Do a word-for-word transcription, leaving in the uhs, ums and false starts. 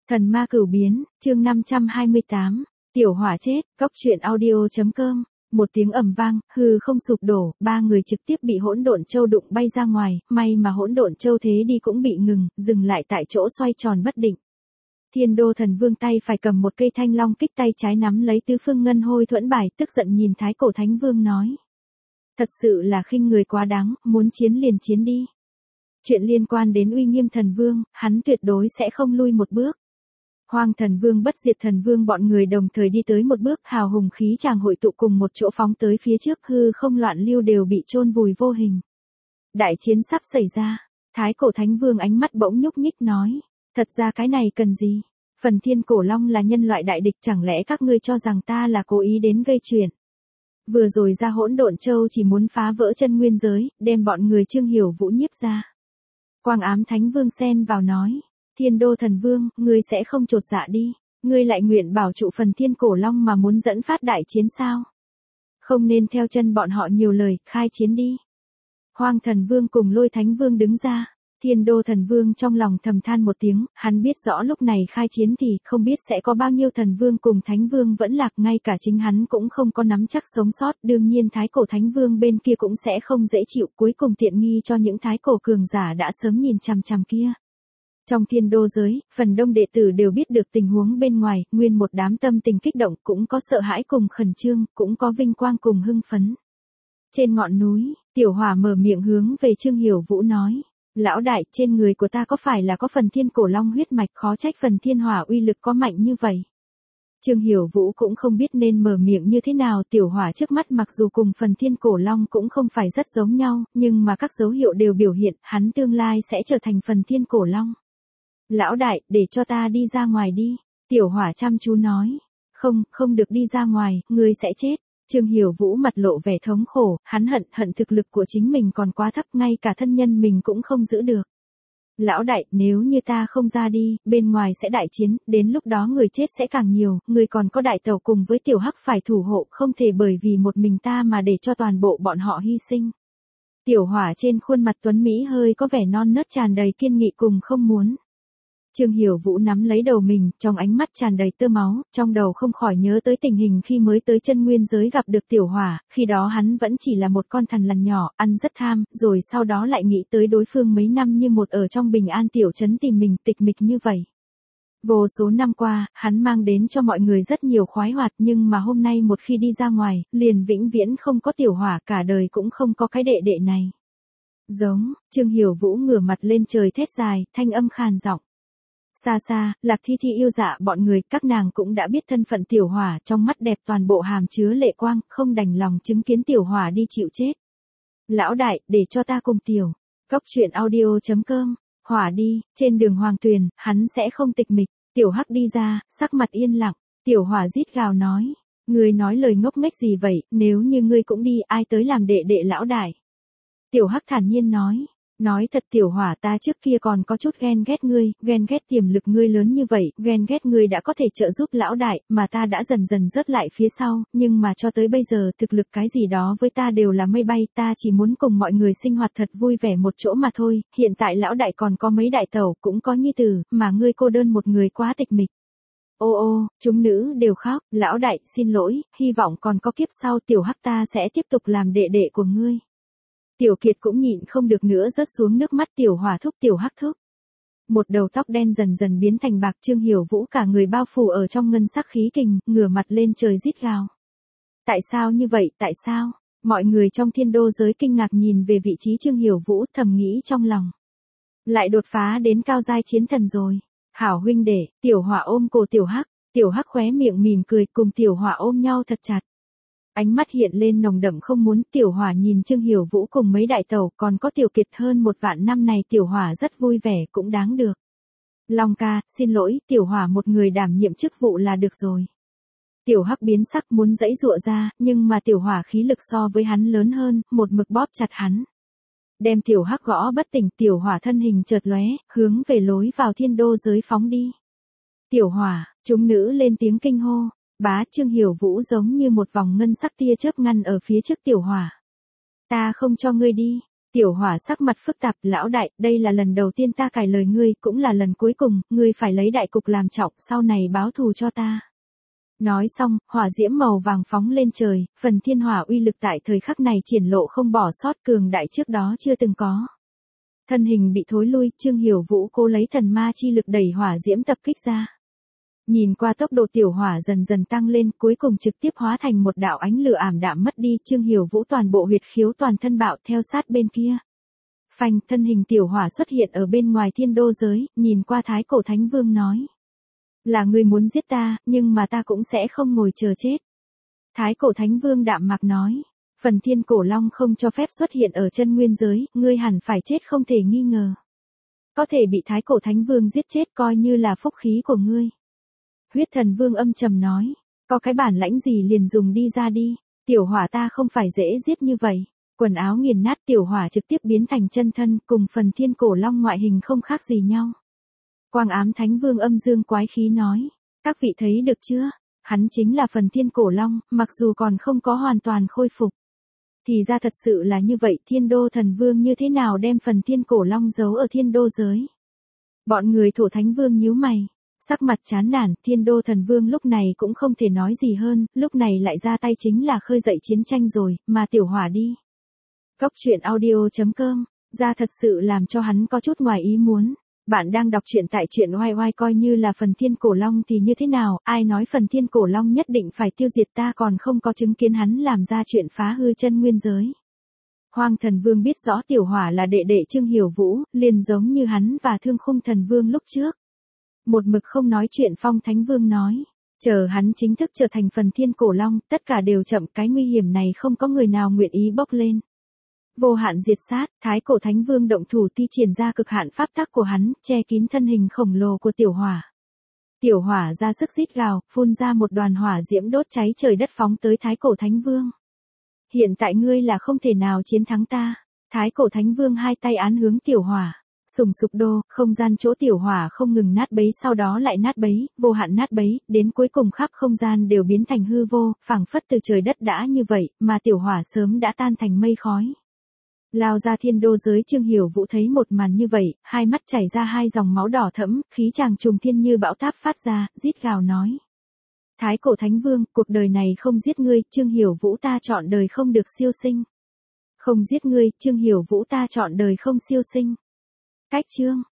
Thần ma cửu biến, chương năm trăm hai mươi tám, tiểu hỏa chết, góc truyện audio.com, một tiếng ầm vang, hư không sụp đổ, ba người trực tiếp bị hỗn độn châu đụng bay ra ngoài, may mà hỗn độn châu thế đi cũng bị ngừng, dừng lại tại chỗ xoay tròn bất định. Thiên đô thần vương tay phải cầm một cây thanh long kích, tay trái nắm lấy tứ phương ngân hôi thuẫn bài, tức giận nhìn thái cổ thánh vương nói. Thật sự là khinh người quá đáng, muốn chiến liền chiến đi. Chuyện liên quan đến uy nghiêm thần vương, hắn tuyệt đối sẽ không lui một bước. Hoang thần vương bất diệt thần vương bọn người đồng thời đi tới một bước, hào hùng khí tràng hội tụ cùng một chỗ phóng tới phía trước, hư không loạn lưu đều bị chôn vùi vô hình. Đại chiến sắp xảy ra, thái cổ thánh vương ánh mắt bỗng nhúc nhích nói, thật ra cái này cần gì? Phần thiên cổ long là nhân loại đại địch, chẳng lẽ các ngươi cho rằng ta là cố ý đến gây chuyện? Vừa rồi ra hỗn độn châu chỉ muốn phá vỡ chân nguyên giới, đem bọn người Trương Hiểu Vũ nhiếp ra. Quang ám thánh vương xen vào nói. Thiên đô thần vương, ngươi sẽ không chột dạ đi, ngươi lại nguyện bảo trụ phần thiên cổ long mà muốn dẫn phát đại chiến sao? Không nên theo chân bọn họ nhiều lời, khai chiến đi. Hoang thần vương cùng lôi thánh vương đứng ra, thiên đô thần vương trong lòng thầm than một tiếng, hắn biết rõ lúc này khai chiến thì không biết sẽ có bao nhiêu thần vương cùng thánh vương vẫn lạc, ngay cả chính hắn cũng không có nắm chắc sống sót, đương nhiên thái cổ thánh vương bên kia cũng sẽ không dễ chịu, cuối cùng tiện nghi cho những thái cổ cường giả đã sớm nhìn chằm chằm kia. Trong thiên đô giới, phần đông đệ tử đều biết được tình huống bên ngoài, nguyên một đám tâm tình kích động, cũng có sợ hãi cùng khẩn trương, cũng có vinh quang cùng hưng phấn. Trên ngọn núi, tiểu hỏa mở miệng hướng về Trương Hiểu Vũ nói, lão đại, trên người của ta có phải là có phần thiên cổ long huyết mạch, khó trách phần thiên hỏa uy lực có mạnh như vậy. Trương Hiểu Vũ cũng không biết nên mở miệng như thế nào, tiểu hỏa trước mắt mặc dù cùng phần thiên cổ long cũng không phải rất giống nhau, nhưng mà các dấu hiệu đều biểu hiện, hắn tương lai sẽ trở thành phần thiên cổ long. Lão đại, để cho ta đi ra ngoài đi. Tiểu hỏa chăm chú nói. Không, không được đi ra ngoài, ngươi sẽ chết. Trương Hiểu Vũ mặt lộ vẻ thống khổ, hắn hận hận thực lực của chính mình còn quá thấp, ngay cả thân nhân mình cũng không giữ được. Lão đại, nếu như ta không ra đi, bên ngoài sẽ đại chiến, đến lúc đó người chết sẽ càng nhiều, người còn có đại tẩu cùng với tiểu hắc phải thủ hộ, không thể bởi vì một mình ta mà để cho toàn bộ bọn họ hy sinh. Tiểu hỏa trên khuôn mặt tuấn Mỹ hơi có vẻ non nớt, tràn đầy kiên nghị cùng không muốn. Trương Hiểu Vũ nắm lấy đầu mình, trong ánh mắt tràn đầy tơ máu, trong đầu không khỏi nhớ tới tình hình khi mới tới chân nguyên giới gặp được tiểu hỏa, khi đó hắn vẫn chỉ là một con thằn lằn nhỏ, ăn rất tham, rồi sau đó lại nghĩ tới đối phương mấy năm như một ở trong bình an tiểu trấn tìm mình, tịch mịch như vậy. Vô số năm qua, hắn mang đến cho mọi người rất nhiều khoái hoạt, nhưng mà hôm nay một khi đi ra ngoài, liền vĩnh viễn không có tiểu hỏa, cả đời cũng không có cái đệ đệ này. Giống, Trương Hiểu Vũ ngửa mặt lên trời thét dài, thanh âm khàn giọng. Xa xa, Lạc Thi Thi yêu dạ bọn người, các nàng cũng đã biết thân phận tiểu hỏa, trong mắt đẹp toàn bộ hàm chứa lệ quang, không đành lòng chứng kiến tiểu hỏa đi chịu chết. Lão đại, để cho ta cùng tiểu. Góc truyện audio.com, hỏa đi, trên đường hoàng tuyền, hắn sẽ không tịch mịch. Tiểu hắc đi ra, sắc mặt yên lặng, tiểu hỏa rít gào nói. Ngươi nói lời ngốc nghếch gì vậy, nếu như ngươi cũng đi, ai tới làm đệ đệ lão đại. Tiểu hắc thản nhiên nói. Nói thật tiểu hỏa, ta trước kia còn có chút ghen ghét ngươi, ghen ghét tiềm lực ngươi lớn như vậy, ghen ghét ngươi đã có thể trợ giúp lão đại, mà ta đã dần dần rớt lại phía sau, nhưng mà cho tới bây giờ thực lực cái gì đó với ta đều là mây bay, ta chỉ muốn cùng mọi người sinh hoạt thật vui vẻ một chỗ mà thôi, hiện tại lão đại còn có mấy đại tẩu, cũng có nhi tử, mà ngươi cô đơn một người quá tịch mịch. Ô ô, chúng nữ đều khóc, lão đại, xin lỗi, hy vọng còn có kiếp sau tiểu hắc ta sẽ tiếp tục làm đệ đệ của ngươi. Tiểu Kiệt cũng nhịn không được nữa rớt xuống nước mắt, tiểu hỏa thúc, tiểu hắc thúc. Một đầu tóc đen dần dần biến thành bạc, Trương Hiểu Vũ cả người bao phủ ở trong ngân sắc khí kình, ngửa mặt lên trời rít gào. Tại sao như vậy, tại sao? Mọi người trong thiên đô giới kinh ngạc nhìn về vị trí Trương Hiểu Vũ, thầm nghĩ trong lòng. Lại đột phá đến cao giai chiến thần rồi. Hảo huynh đệ, tiểu hỏa ôm cổ tiểu hắc, tiểu hắc khóe miệng mỉm cười cùng tiểu hỏa ôm nhau thật chặt. Ánh mắt hiện lên nồng đậm không muốn, tiểu hỏa nhìn Trương Hiểu Vũ cùng mấy đại tẩu, còn có tiểu Kiệt hơn một vạn năm này tiểu hỏa rất vui vẻ, cũng đáng được. Long ca, xin lỗi, tiểu hỏa một người đảm nhiệm chức vụ là được rồi. Tiểu hắc biến sắc muốn giãy giụa ra, nhưng mà tiểu hỏa khí lực so với hắn lớn hơn, một mực bóp chặt hắn. Đem tiểu hắc gõ bất tỉnh, tiểu hỏa thân hình chợt lóe, hướng về lối vào thiên đô giới phóng đi. Tiểu hỏa, chúng nữ lên tiếng kinh hô. Bá, Trương Hiểu Vũ giống như một vòng ngân sắc tia chớp ngăn ở phía trước tiểu hỏa. Ta không cho ngươi đi. Tiểu Hỏa sắc mặt phức tạp, lão đại, đây là lần đầu tiên ta cải lời ngươi, cũng là lần cuối cùng, ngươi phải lấy đại cục làm trọng, sau này báo thù cho ta. Nói xong, hỏa diễm màu vàng phóng lên trời, phần thiên hỏa uy lực tại thời khắc này triển lộ không bỏ sót, cường đại trước đó chưa từng có. Thân hình bị thối lui, Trương Hiểu Vũ cố lấy thần ma chi lực đẩy hỏa diễm tập kích ra. Nhìn qua tốc độ tiểu hỏa dần dần tăng lên, cuối cùng trực tiếp hóa thành một đạo ánh lửa ảm đạm mất đi, Trương Hiểu Vũ toàn bộ huyệt khiếu toàn thân bạo theo sát bên kia. Phanh, thân hình tiểu hỏa xuất hiện ở bên ngoài thiên đô giới, nhìn qua Thái Cổ Thánh Vương nói. Là ngươi muốn giết ta, nhưng mà ta cũng sẽ không ngồi chờ chết. Thái Cổ Thánh Vương đạm mạc nói. Phần thiên cổ long không cho phép xuất hiện ở chân nguyên giới, ngươi hẳn phải chết không thể nghi ngờ. Có thể bị Thái Cổ Thánh Vương giết chết coi như là phúc khí của ngươi. Huyết Thần Vương âm trầm nói, có cái bản lãnh gì liền dùng đi ra đi, tiểu hỏa ta không phải dễ giết như vậy. Quần áo nghiền nát, tiểu hỏa trực tiếp biến thành chân thân, cùng phần thiên cổ long ngoại hình không khác gì nhau. Quang Ám Thánh Vương âm dương quái khí nói, các vị thấy được chưa, hắn chính là phần thiên cổ long, mặc dù còn không có hoàn toàn khôi phục. Thì ra thật sự là như vậy, Thiên Đô Thần Vương như thế nào đem phần thiên cổ long giấu ở thiên đô giới. Bọn người Thổ Thánh Vương nhíu mày, sắc mặt chán nản, Thiên Đô Thần Vương lúc này cũng không thể nói gì hơn, lúc này lại ra tay chính là khơi dậy chiến tranh rồi, mà tiểu hỏa đi. Góc truyện audio chấm com, ra thật sự làm cho hắn có chút ngoài ý muốn. Bạn đang đọc truyện tại truyện oai oai, coi như là phần thiên cổ long thì như thế nào, ai nói phần thiên cổ long nhất định phải tiêu diệt, ta còn không có chứng kiến hắn làm ra chuyện phá hư chân nguyên giới. Hoang Thần Vương biết rõ tiểu hỏa là đệ đệ Trương Hiểu Vũ, liền giống như hắn và Thương Khung Thần Vương lúc trước. Một mực không nói chuyện Phong Thánh Vương nói, chờ hắn chính thức trở thành phần thiên cổ long, tất cả đều chậm, cái nguy hiểm này không có người nào nguyện ý bốc lên. Vô hạn diệt sát, Thái Cổ Thánh Vương động thủ thi triển ra cực hạn pháp tắc của hắn, che kín thân hình khổng lồ của tiểu hỏa. Tiểu hỏa ra sức rít gào, phun ra một đoàn hỏa diễm đốt cháy trời đất phóng tới Thái Cổ Thánh Vương. Hiện tại ngươi là không thể nào chiến thắng ta. Thái Cổ Thánh Vương hai tay án hướng tiểu hỏa. Sùng sục đô, không gian chỗ tiểu hỏa không ngừng nát bấy, sau đó lại nát bấy, vô hạn nát bấy, đến cuối cùng khắp không gian đều biến thành hư vô, phảng phất từ trời đất đã như vậy, mà tiểu hỏa sớm đã tan thành mây khói. Lao ra thiên đô giới, Trương Hiểu Vũ thấy một màn như vậy, hai mắt chảy ra hai dòng máu đỏ thẫm, khí tràng trùng thiên như bão táp phát ra, rít gào nói. Thái Cổ Thánh Vương, cuộc đời này không giết ngươi, Trương Hiểu Vũ ta chọn đời không được siêu sinh. Không giết ngươi, Trương Hiểu Vũ ta chọn đời không siêu sinh. Cách chương.